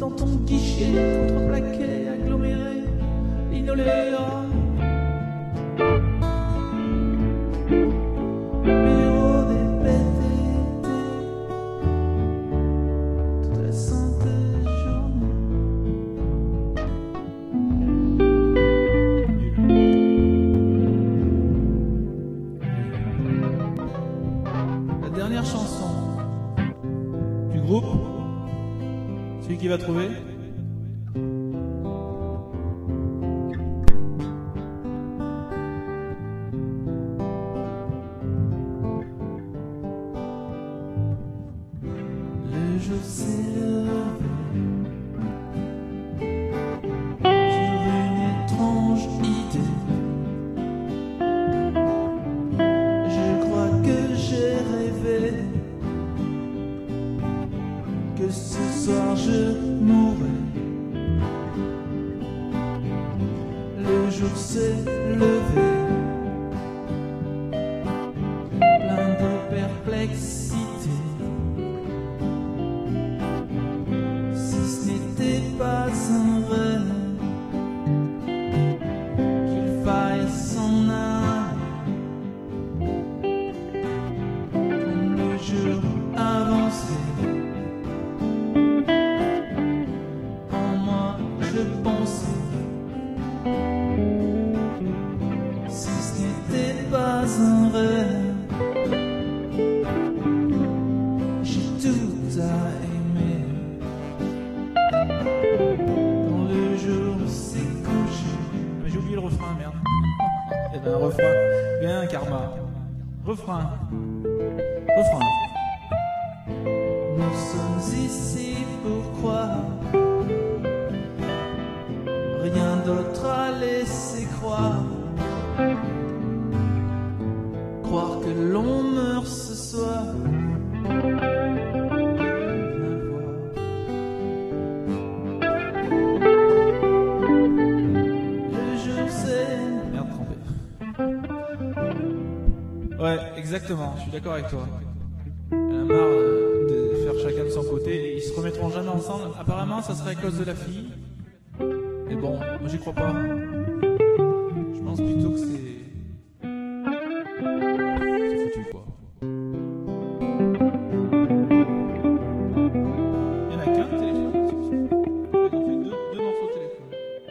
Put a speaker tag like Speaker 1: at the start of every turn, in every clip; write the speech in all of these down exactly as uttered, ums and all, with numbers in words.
Speaker 1: dans ton guichet, contreplaqué, aggloméré, linoléa. Bureau des P T T, toute la sainte journée. La dernière chanson du groupe, celui qui va trouver. Le jour s'est levé sur une étrange idée. Je crois que j'ai rêvé que ce soir je mourrais. Le jour s'est levé, plein de perplexité. Si ce n'était pas un rêve, qu'il faille s'en aller. Comme le jour avançait, en moi je pensais, si ce n'était pas un rêve, j'ai tout à aimer. Quand le jour s'est couché, mais j'ai oublié le refrain, merde. Il y avait un refrain, bien karma. Refrain, refrain. Nous sommes ici pour croire, rien d'autre à laisser croire. Croire que l'on meurt ce soir. Viens voir. Le jour c'est... Merde, trempé. Ouais, exactement, je suis d'accord avec toi. Il y en a marre de, de faire chacun de son côté et ils se remettront jamais ensemble. Apparemment, ça serait à cause de la fille. Mais bon, moi j'y crois pas. Je pense plutôt que c'est... c'est foutu quoi. Il y en a qu'un téléphone. Ils ont fait deux, deux morceaux de téléphone.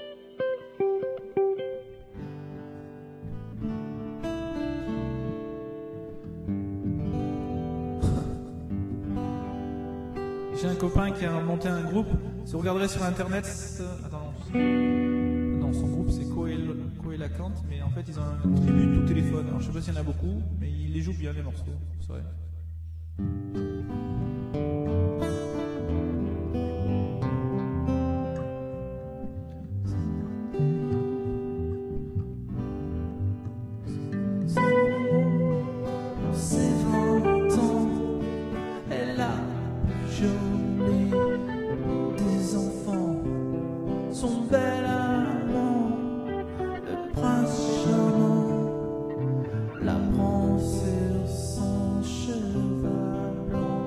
Speaker 1: J'ai un copain qui a monté un groupe. Si vous regarderez sur internet, c'est... attends, non, son groupe c'est Coélacante, mais en fait ils ont un tribut au téléphone. Alors je sais pas s'il y en a beaucoup, mais ils les jouent bien les morceaux, c'est vrai. C'est vingt ans, elle a jolie des enfants, son bel amant, le prince charmant, la prend sur son cheval blanc.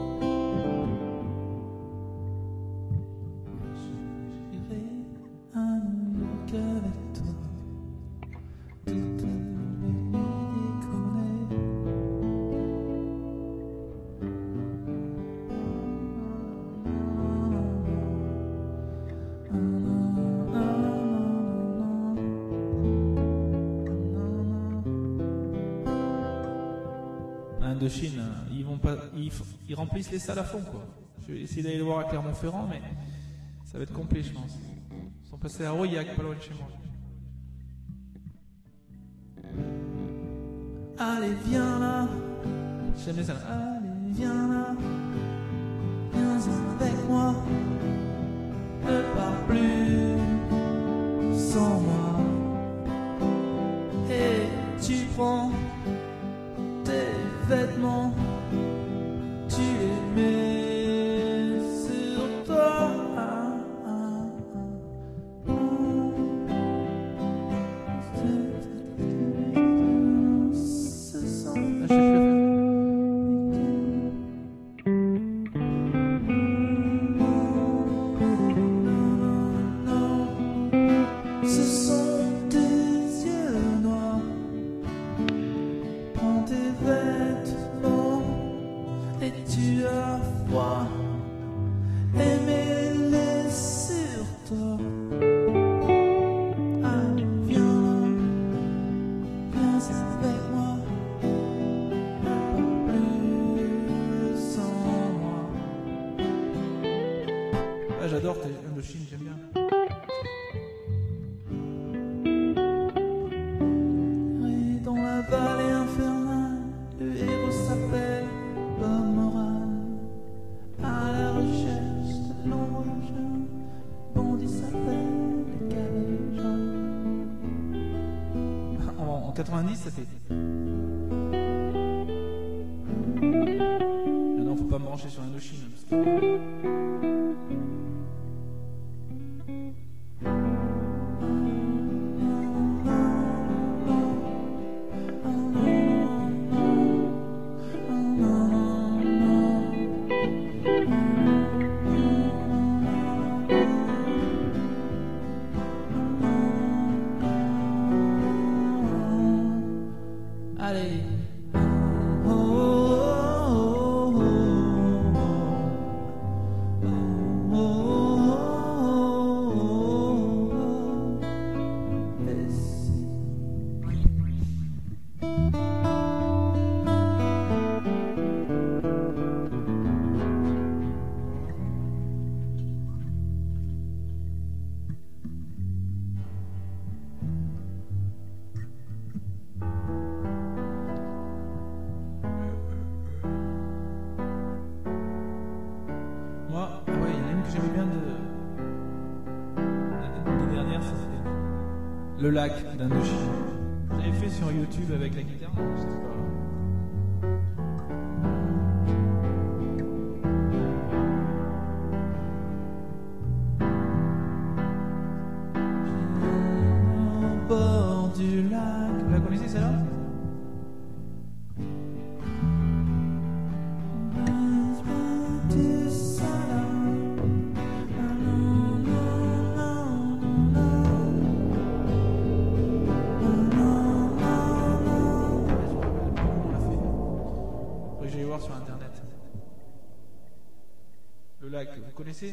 Speaker 1: J'irai à New York avec toi, toutes les nuits déconner. Indochine, ils vont pas, ils, ils remplissent les salles à fond quoi. Je vais essayer d'aller le voir à Clermont-Ferrand, mais ça va être complet je pense. Ils sont passés à Aurillac, pas loin de chez moi. Allez viens là, j'aime bien ça. Allez viens là, viens avec moi, ne pars plus sans moi. Et tu prends tes vêtements, tu les mets sur toi. Ah, ah, ah. Ce sont... Ah, je sais plus le faire. Ah, j'adore tes Indochine, j'aime bien. Et dans la vallée infernale, le héros s'appelle Bob Moran. À la recherche de l'ombre jaune, le bandit s'appelle les Caléjons. En, en quatre-vingt-dix, ça fait. Ah non, faut pas me brancher sur Indochine. Parce que... Allez. Oh, oh, oh, oh, oh, oh, oh. Et si... Moi, ah ouais, il y en a une que j'aimais bien de l'année dernière, ça c'était Le Lac d'Indochine. J'avais fait sur YouTube avec la guitare, je sais pas. Au bord du lac. Vous la connaissez celle-là? J'allais voir sur internet. Le lac, vous connaissez?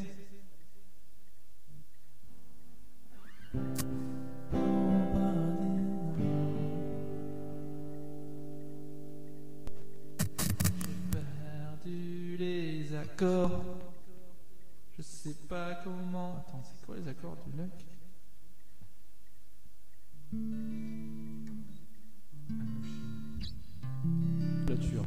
Speaker 1: J'ai perdu les accords. Je sais pas comment. Attends, c'est quoi les accords du lac? Clôture.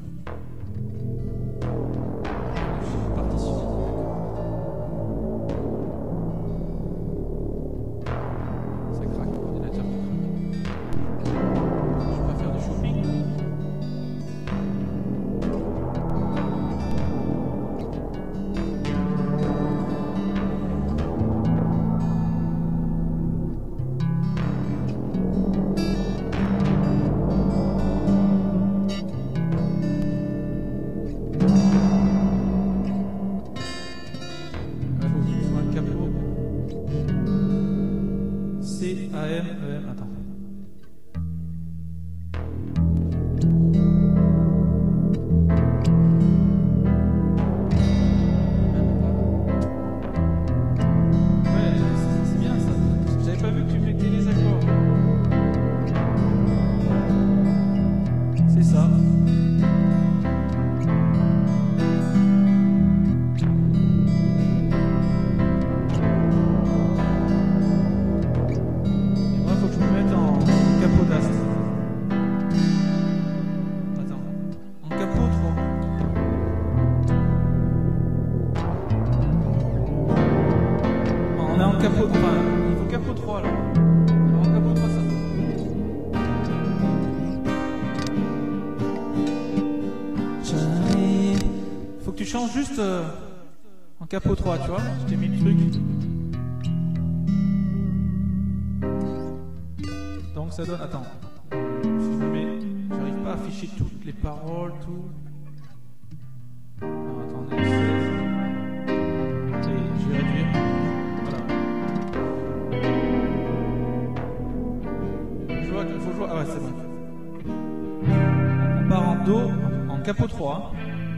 Speaker 1: C A M E M, attends. Ouais, c'est bien ça. J'avais pas vu que tu mettais les accords. C'est ça. On est en capot, enfin, il faut capot trois là. Alors en capot trois, ça. J'arrive. Faut que tu changes juste euh, en capot trois, tu vois. Je t'ai mis le truc. Donc ça donne. Attends. Si je me mets. J'arrive pas à afficher toutes les paroles, tout. Alors attendez. Et je vais réduire. Il faut jouer. Ah ouais, c'est bon. On part en Do, en capot trois.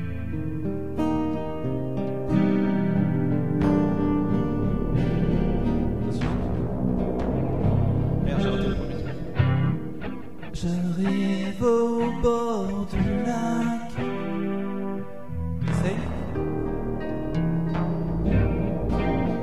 Speaker 1: Merde, j'ai raté le premier truc. J'arrive au bord du lac. Essaye.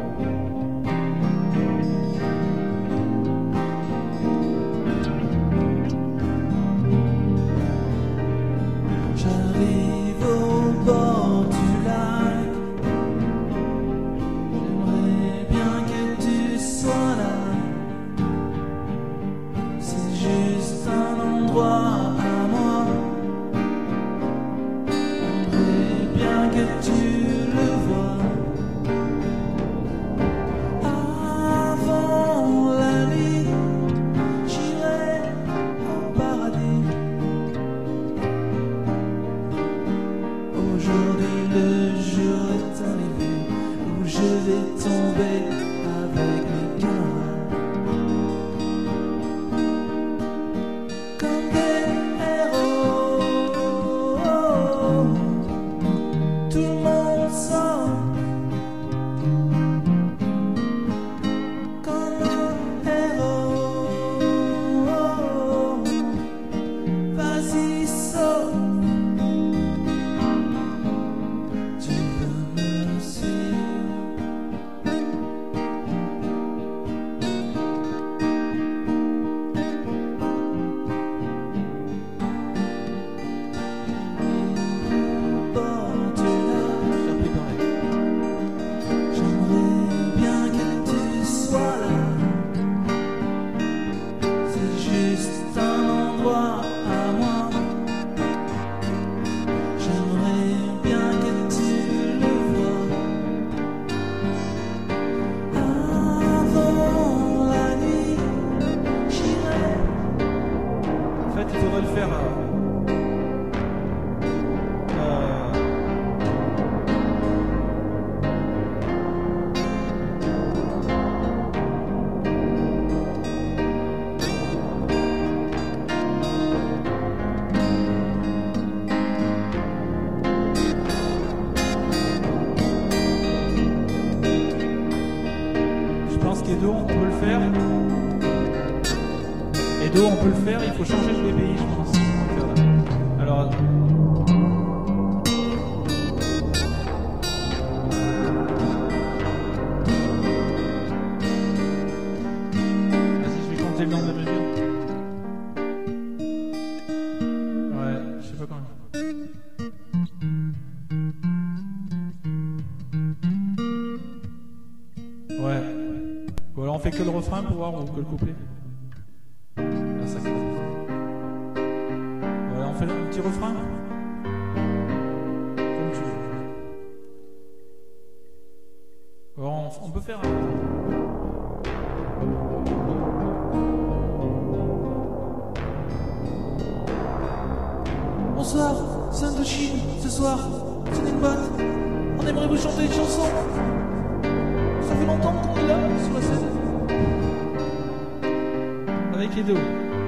Speaker 2: vais tomber avec mes camarades comme des héros. Tout le monde sort comme un héros. Vas-y, saute. Tu veux me suivre? J'aimerais bien que tu sois là. C'est juste un endroit à moi. J'aimerais bien que tu le vois. Avant la nuit, j'irai.
Speaker 1: En fait, il faudrait le faire. euh, euh, Je pense qu'Edo, on peut le faire. Edo, on peut le faire. Il faut changer de B B I, je pense. On va le faire là. Alors. Vas-y, je vais compter le nombre de mesures. Ouais, je sais pas combien. Ouais. Ou alors on fait que le refrain pour voir ou que le couplet. Ah, ça commence. Voilà, on fait un petit refrain. Comme tu veux. Alors on, on peut faire un...
Speaker 2: Bonsoir, c'est Indochine. Ce soir, c'est une boîte. On aimerait vous chanter une chanson. Ça fait longtemps qu'on est là sur la scène.
Speaker 1: avec Edo.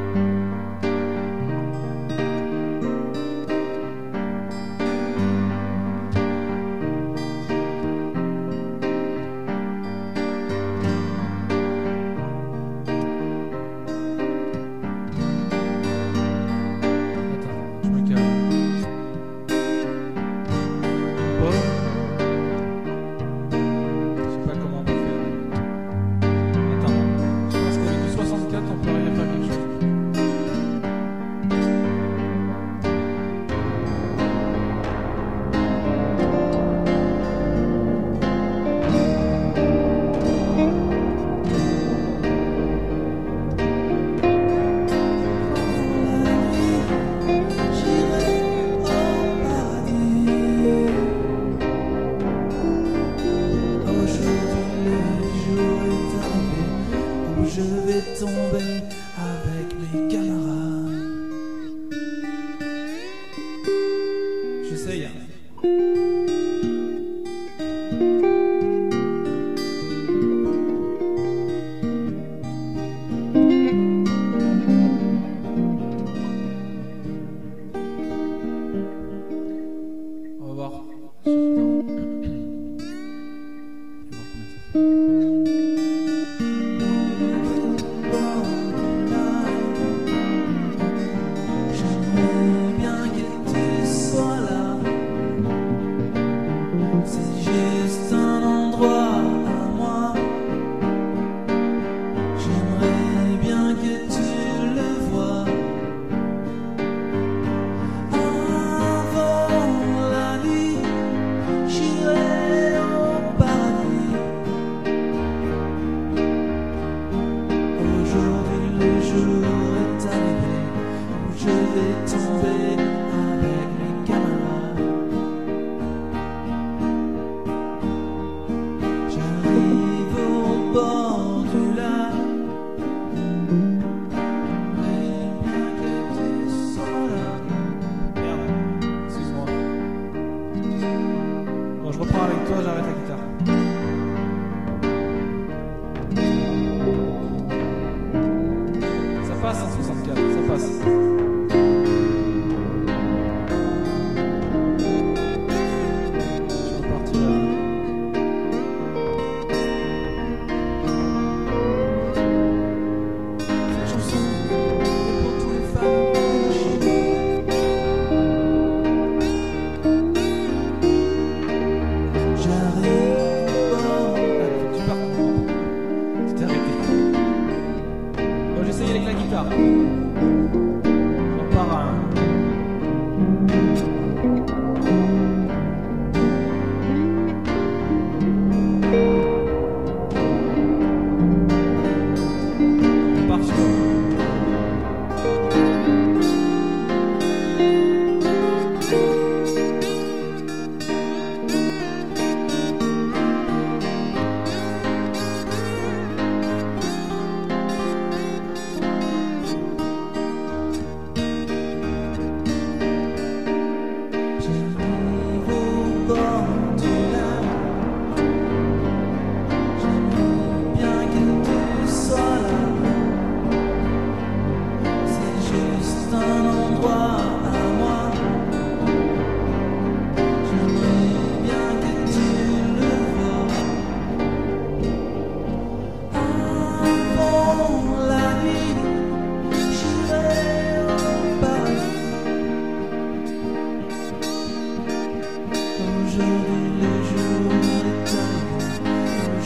Speaker 2: Je vais tomber avec mes camarades.
Speaker 1: J'essaye. On va voir. Je vais voir combien ça fait.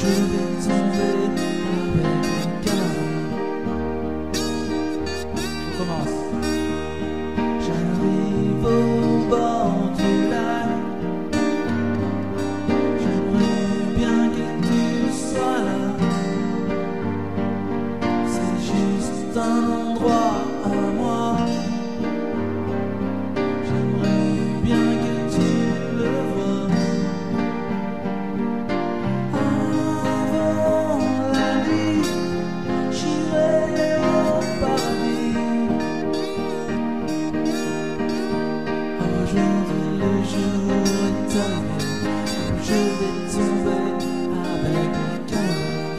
Speaker 2: je vais tomber avec le cœur.
Speaker 1: On commence.
Speaker 2: J'arrive au bord du lac. J'aimerais bien que tu sois là. C'est juste un endroit à moi. J'aimerais bien que tu le vois. Avant la nuit, j'irai au paradis. Aujourd'hui le jour est arrivé où je vais tomber avec le cœur.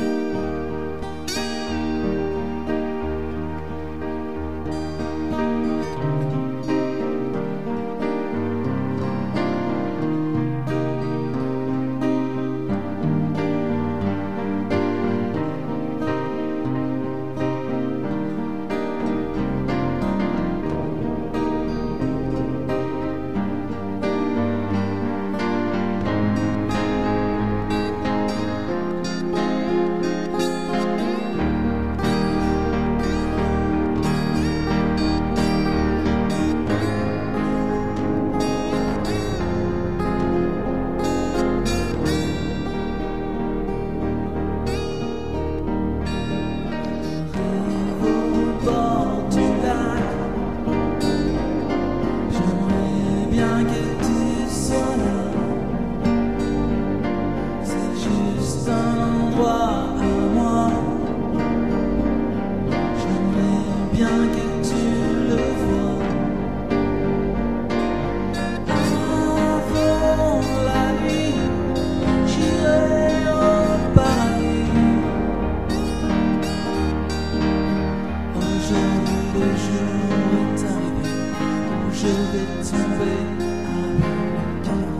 Speaker 2: Au bord du lac, j'aimerais bien que tu sois là. C'est juste un endroit à moi. J'aimerais bien que tu le vois. Avant la nuit, j'irai au paradis. Aujourd'hui le jour est arrivé où je vais tomber avec le cœur.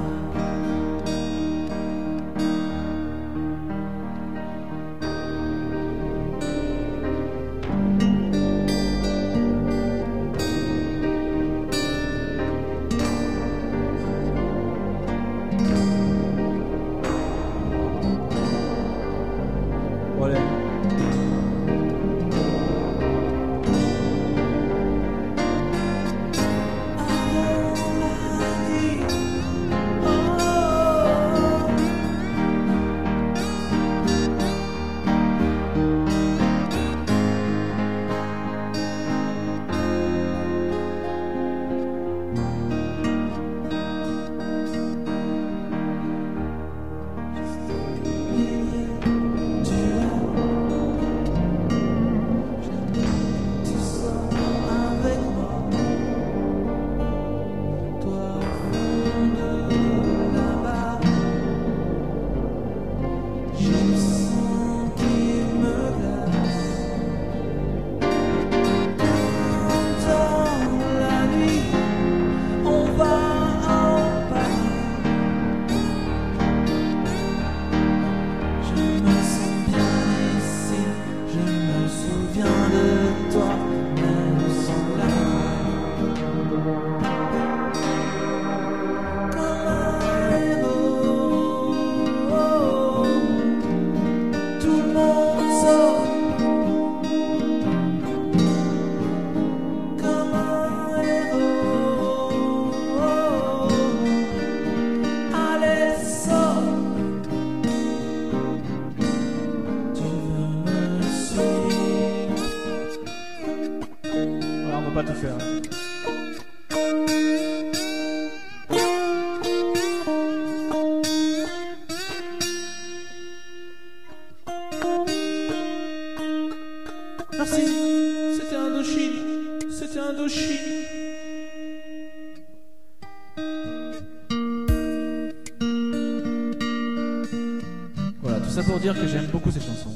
Speaker 1: Bon, allez.
Speaker 2: Tu sois avec moi, toi au fond de là-bas. J'ai le sang qui me glace. Dans la nuit, on va au paradis. Je me sens bien ici, je me souviens de toi, même sans la comme un héros. Tout le monde sort comme un héros. Allez, sors. Tu veux me suivre?
Speaker 1: Voilà, on va pas tout faire.
Speaker 2: Merci, c'était Indochine, c'était Indochine.
Speaker 1: Voilà, tout ça pour dire que j'aime beaucoup ces chansons.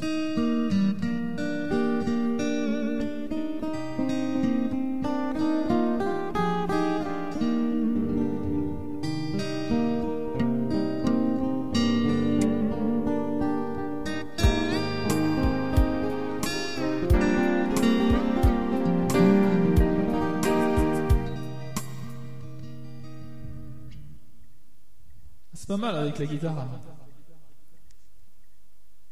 Speaker 1: C'est pas mal avec la guitare.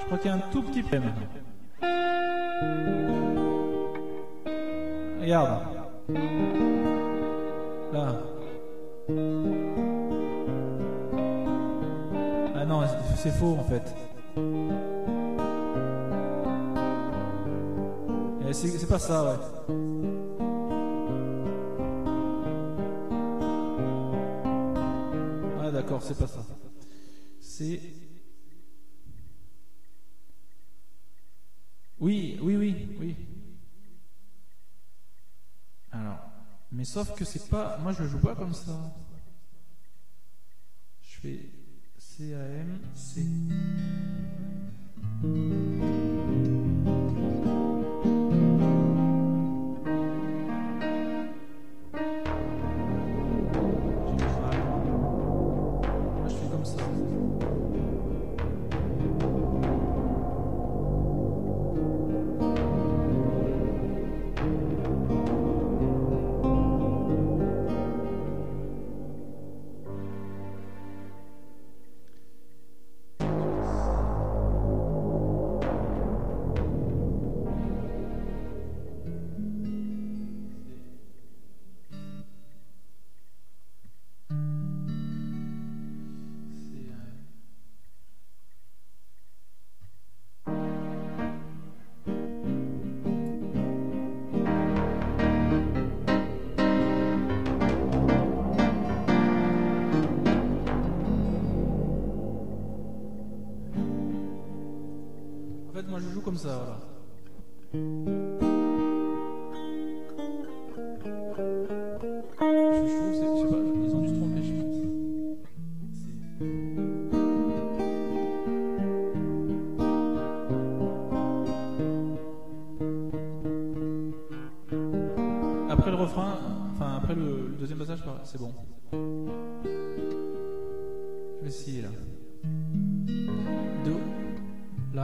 Speaker 1: crois qu'il y a un tout petit problème. Regarde. Là. Ah non, c'est faux en fait. C'est pas ça, ouais. Ah d'accord, c'est pas ça. C'est... Oui, oui, oui, oui. Alors, mais sauf que c'est pas... Moi je le joue pas comme ça. Je fais C A M, C. Moi je joue comme ça, voilà. Je, je trouve, je sais pas, ils ont dû se tromper, je pense. Après le refrain, enfin après le, le deuxième passage, c'est bon. Je vais essayer là. Do, là.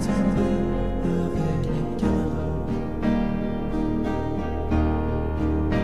Speaker 3: Avec mes camarades.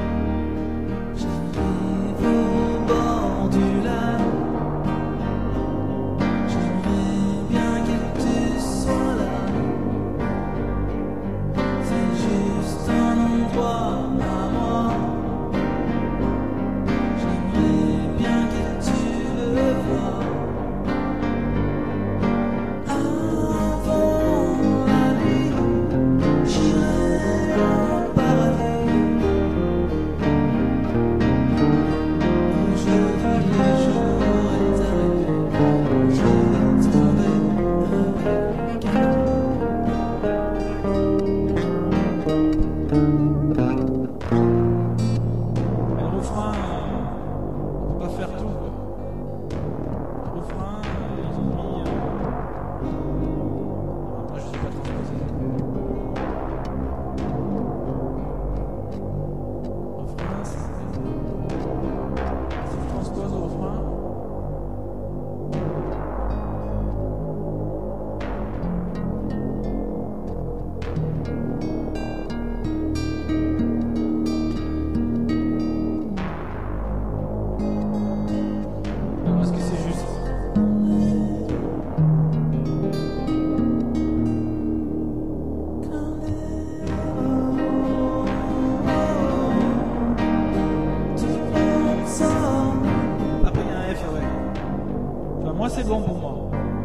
Speaker 1: bon pour moi.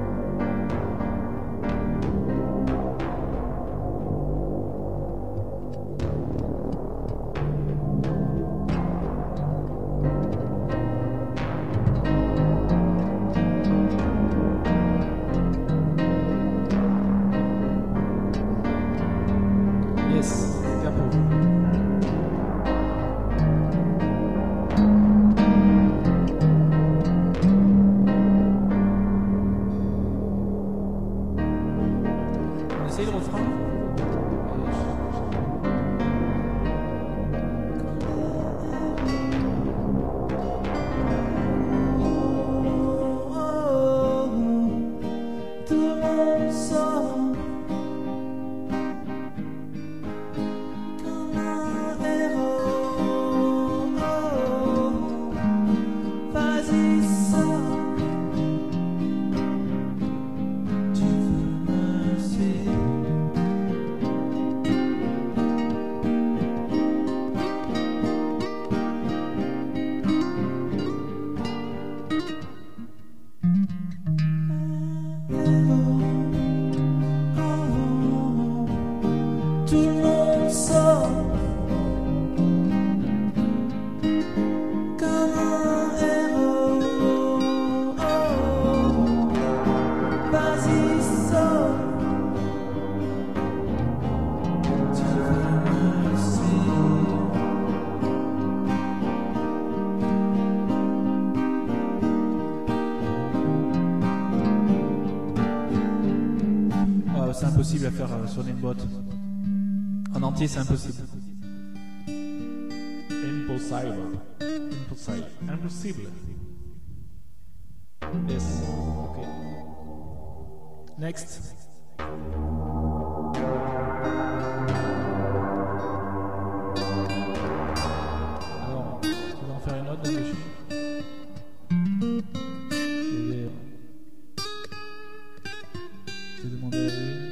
Speaker 1: Yes, capo. On essaye le refrain.
Speaker 2: Tout le monde sort comme un héros. Vas-y, sors. Tu veux me suivre? Tout le monde sort comme un héros. Vas-y, sors. Tu veux me suivre?
Speaker 1: Ah, c'est impossible à faire euh, sur une boîte. En entier, c'est impossible.
Speaker 3: Impossible. Impossible. Impossible.
Speaker 1: Yes. Ok. Next. Alors, tu vas en faire une autre de dessus. Je vais, je vais demander à lui.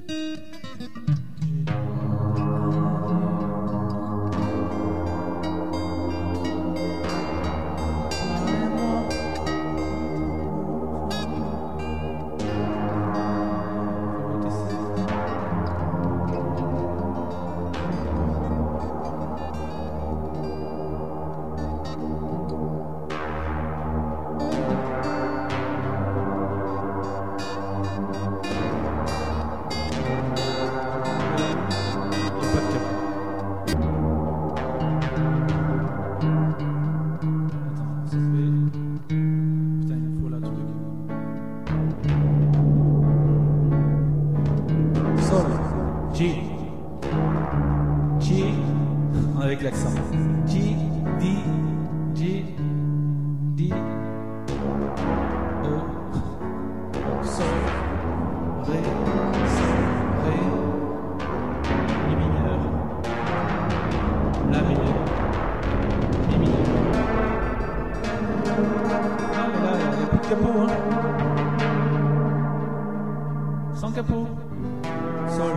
Speaker 1: G. G. Avec l'accent. G, D, G, D, O, Sol, Ré, Sol, Ré, Mi mineur, La mineur, Mi mineur. Ah, mais là, il n'y a plus de capot, hein. Sans capot. Sol.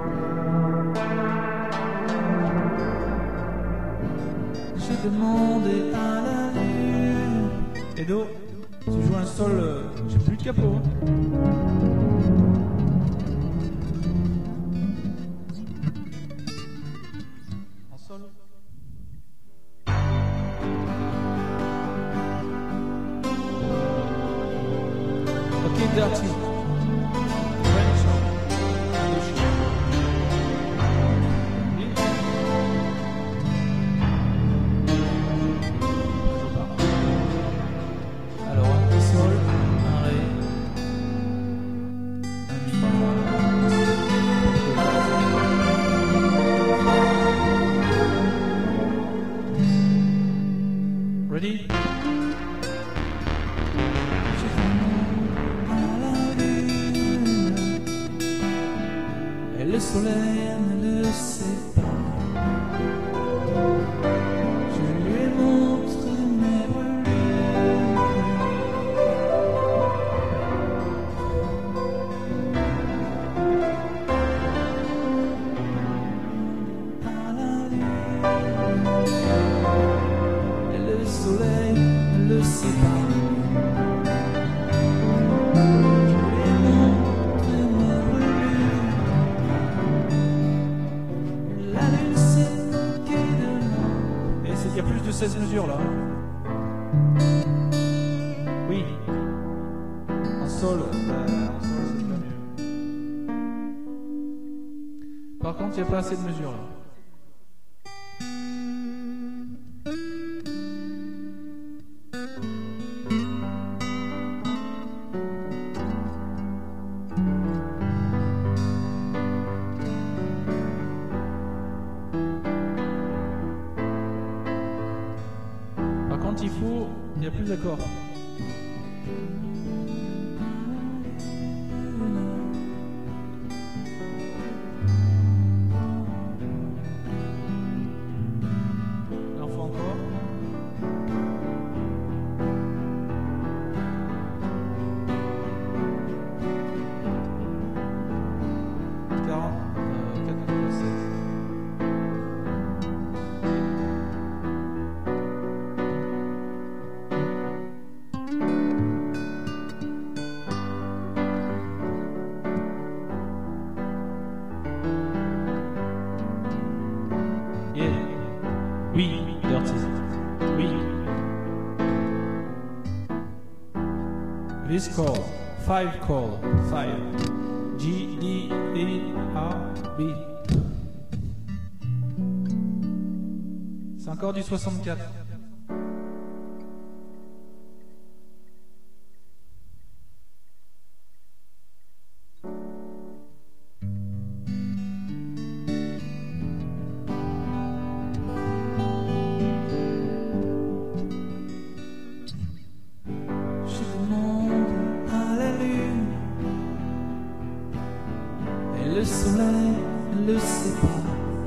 Speaker 1: J'ai demandé à la lune. Et Do, tu joues un sol, euh, j'ai plus de capot. En sol. Ok, Dirty. French. Indochine. Alors, un sol, un ré, un mi. Ready? y a plus de seize mesures là. Oui. En sol, euh, en sol c'est pas mieux. Par contre, il n'y a pas assez de mesures là. Il faut, il n'y a plus d'accords. Il en faut encore. quarante, euh, quatre-vingt-seize. Oui, dirty. Oui. This call, five call, five. G, D, E, A, B. C'est encore du soixante-quatre.
Speaker 2: Le soleil ne le sait pas.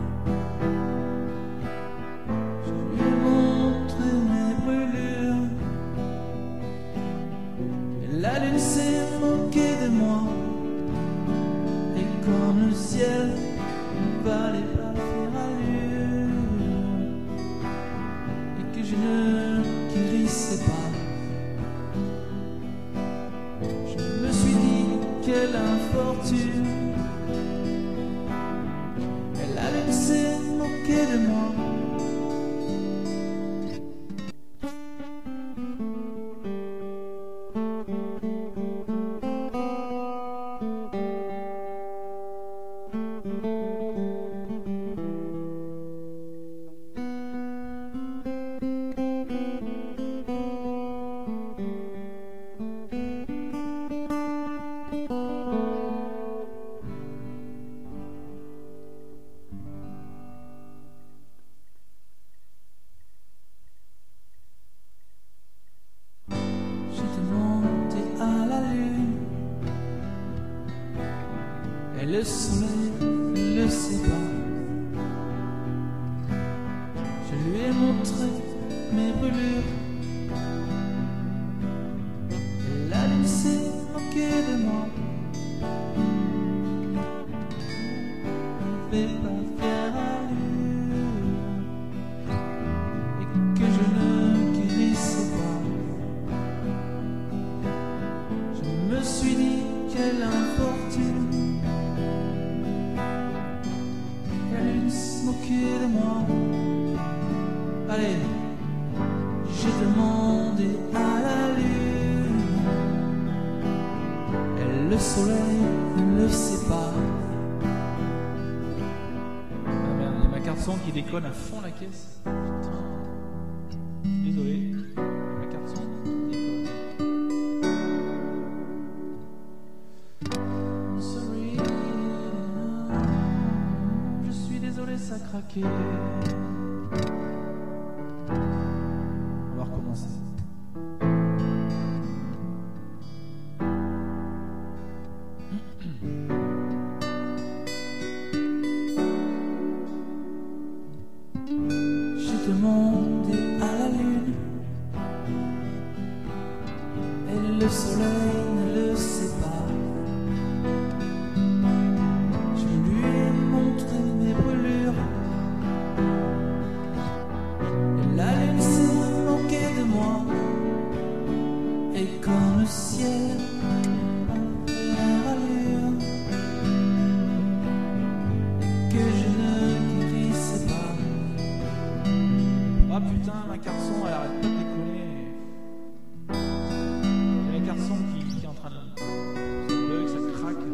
Speaker 2: Je lui ai montré mes brûlures. Et la lune s'est moquée de moi. Et comme le ciel ne valait pas faire allure, et que je ne guérissais pas, je me suis dit quelle infortune. Elle s'est moquée de moi. Et le soleil ne le sait pas. Je lui ai montré mes brûlures. Et la lune s'est moquée de moi. Je ne vais pas faire allure, et que je ne guérissais pas. Je me suis dit quelle infortune. Moquer de moi. Allez, j'ai demandé à la lune. Et le soleil ne le sait pas.
Speaker 1: Ah merde, il y a ma carte son qui déconne à fond la caisse. Putain. Désolé. Ma carte son qui déconne.
Speaker 2: Sorry. Désolé, ça a craqué.
Speaker 1: On va recommencer.
Speaker 2: J'ai demandé à la lune, et le soleil ne le sait pas. Quand le ciel en fait allure, et que je ne guérissais pas.
Speaker 1: Ah putain, ma carson, elle arrête pas de déconner. Il y a la carson qui, qui est en train de... Ça bug, ça craque.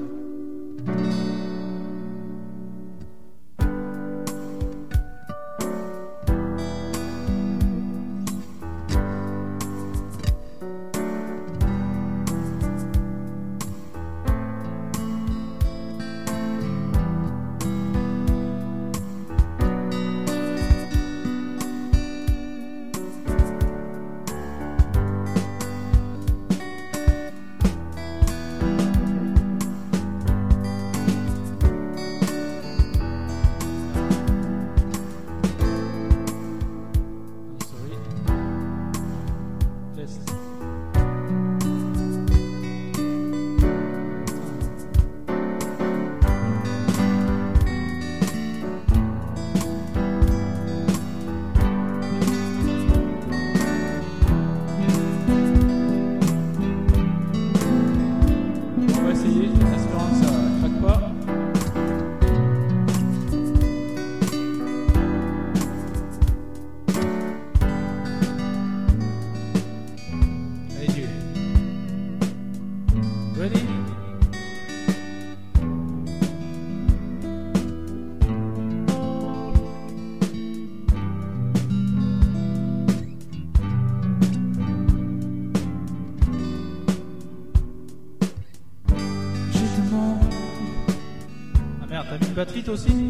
Speaker 1: T'as mis une batterie toi aussi?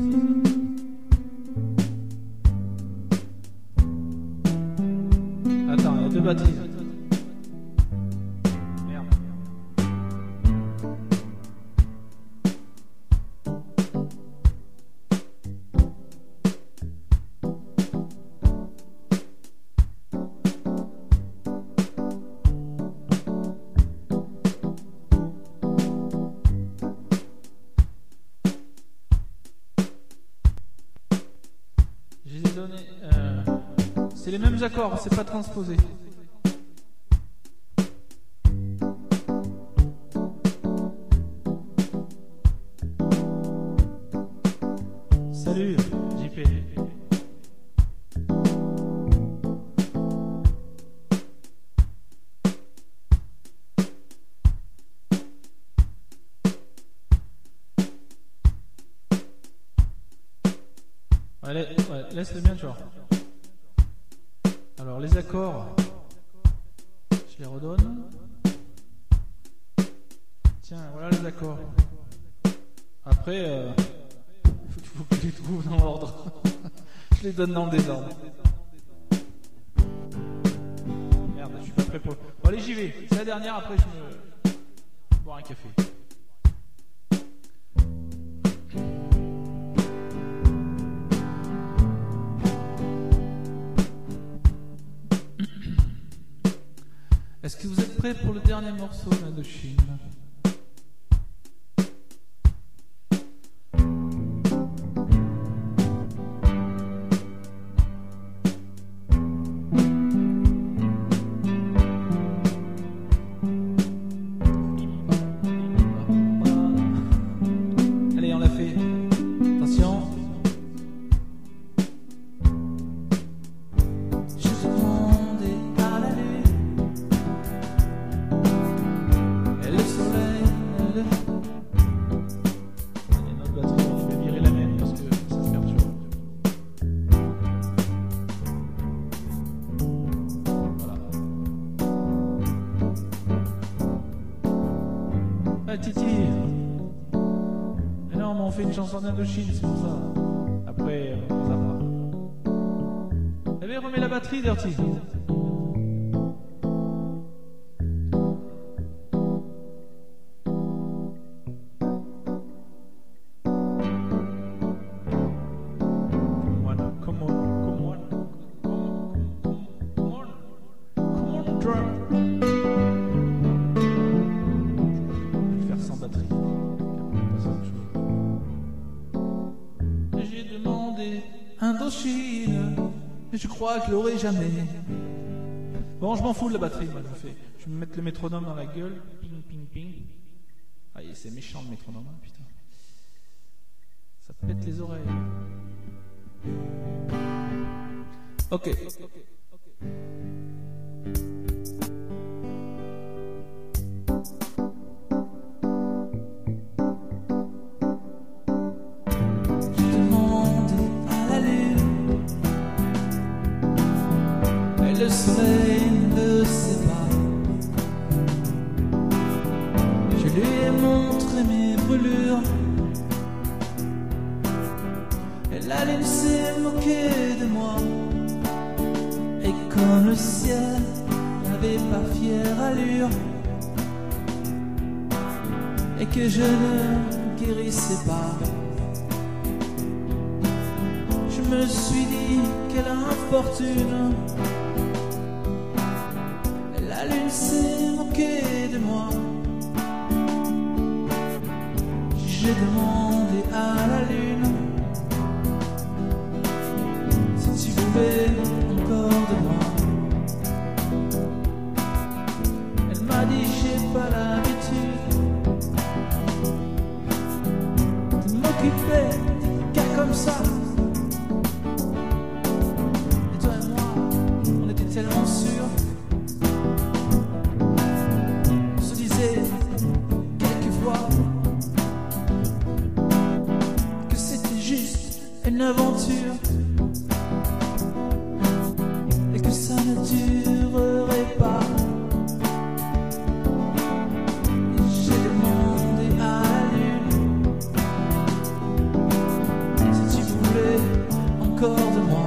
Speaker 1: Attends, il y a deux batteries. Merde. Euh, c'est les mêmes accords, c'est pas transposé. Salut, J P. Ouais, ouais, laisse-le bien, tu vois. Alors, les accords, je les redonne. Tiens, voilà les accords. Après, euh, il faut que tu les trouves dans l'ordre. Je les donne dans le désordre. Merde, je suis pas prêt pour... Bon, allez, j'y vais. C'est la dernière, après je me... je vais boire un café. Est-ce que vous êtes prêts pour le dernier morceau d'Indochine? Allez, on l'a fait. Attention. Ah Titi. Mais non, mais on fait une chanson d'Indochine, c'est pour ça. Après, on les a marre. Allez, remets la batterie, Dirty. Indochine, mais je crois que je l'aurai jamais. Bon, je m'en fous de la batterie, moi, je fais. Je vais me mettre le métronome dans la gueule. Ping, ping, ping. Ah, c'est méchant le métronome, hein, putain. Ça pète les oreilles. Ok.
Speaker 2: J'ai demandé à la lune, et le soleil ne le sait pas. Je lui ai montré mes brûlures, et la lune s'est moquée de moi. Et comme le ciel n'avait pas fière allure, et que je ne guérissais pas, je me suis dit quelle infortune. Et la lune s'est moquée de moi. J'ai demandé à la lune si tu voulais encore de moi. Elle m'a dit j'ai pas l'habitude de m'occuper des cas comme ça. Et toi et moi, on était tellement sûrs. On se disait quelquefois que c'était juste une aventure et que ça ne durerait pas. Et j'ai demandé à la lune si tu voulais encore de moi.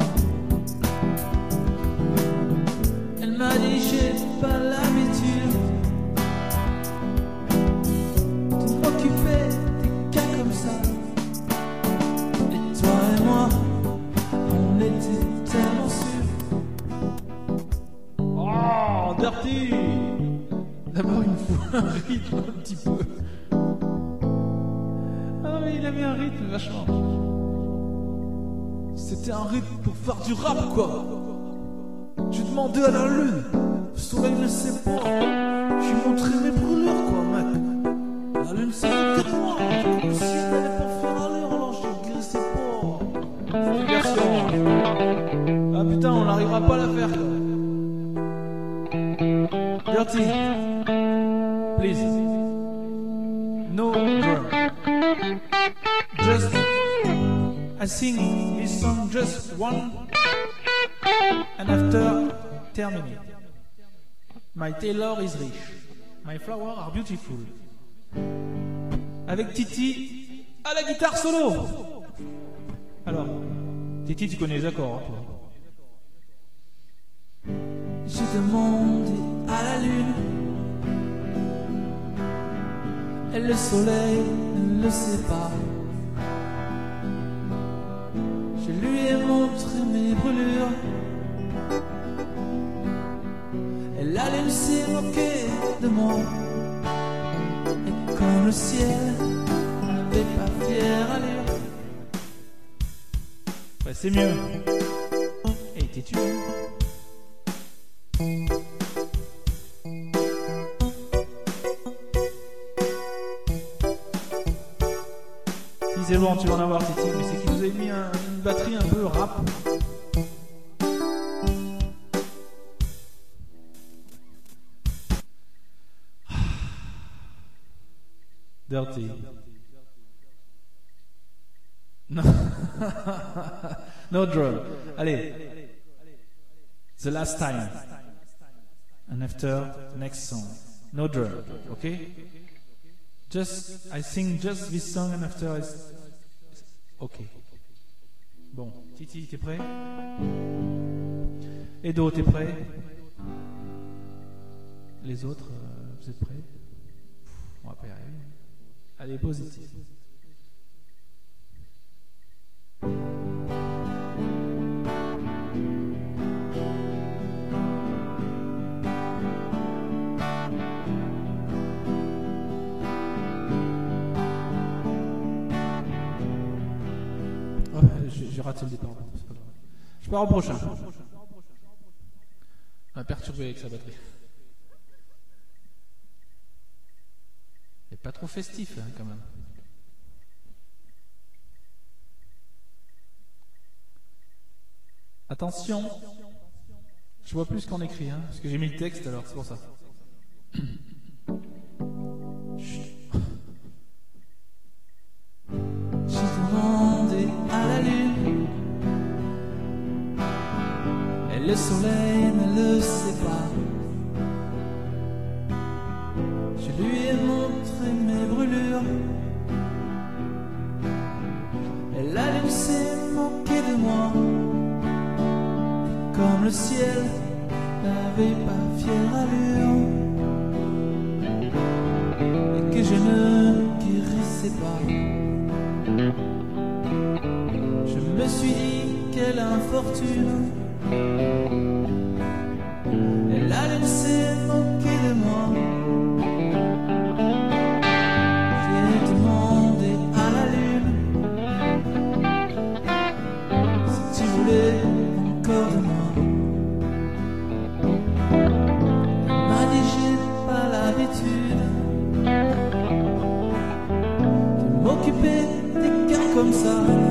Speaker 2: Elle m'a dit j'ai pas l'habitude de m'occuper des cas comme ça. Et toi et moi, on était tellement sûrs.
Speaker 1: Oh, Dirty! D'abord, il me faut un rythme un petit peu. Ah oui, il avait un rythme vachement. C'était un rythme pour faire du rap, quoi. J'ai demandé à la lune, le soleil ne sait pas. J'ai montré mes brûlures, quoi, mec. La lune s'est moquée de moi. Le ciel n'allait pas faire allure, alors je guérissais pas. C'est version. Ah putain, on n'arrivera pas à la faire, quoi. Dirty, please. No drum. Just, I sing this song just one, and after terminate. My tailor is rich, my flowers are beautiful. Avec Titi à la guitare solo. Alors, Titi, tu connais les accords, hein, toi.
Speaker 2: J'ai demandé à la lune, et le soleil ne le sait pas. Je lui ai montré mes brûlures, et la lune s'est moquée de moi. Et quand le ciel n'avait pas fière allure,
Speaker 1: Ouais, c'est mieux. Et t'es-tu? Si c'est bon, tu vas en avoir, Titi, mais c'est qu'il nous a mis un- une batterie un peu rap. Dirty. No, no drum. Allez. The last time. And after, next song. No drum, okay? Just, I sing just this song and after is... Okay. Bon, Titi, t'es prêt? Edo, t'es prêt? Les autres, euh, vous êtes prêts? On va pas y arriver. Allez, positif. Oh, j'ai j'ai raté le départ. C'est pas grave. Je pars au prochain. On va perturber avec sa batterie. Et pas trop festif, hein, quand même. Attention. Je vois plus ce qu'on écrit, hein, parce que j'ai mis le texte alors, c'est pour ça.
Speaker 2: J'ai demandé à la lune, et le soleil ne le sait pas. Je lui ai montré mes brûlures, et la lune s'est moquée de moi. Comme le ciel n'avait pas fière allure, et que je ne guérissais pas, je me suis dit quelle infortune. Et la lune s'est moquée de moi. J'ai demandé à la lune si tu voulais encore de moi. Elle m'a dit j'ai pas l'habitude de m'occuper des cas comme ça.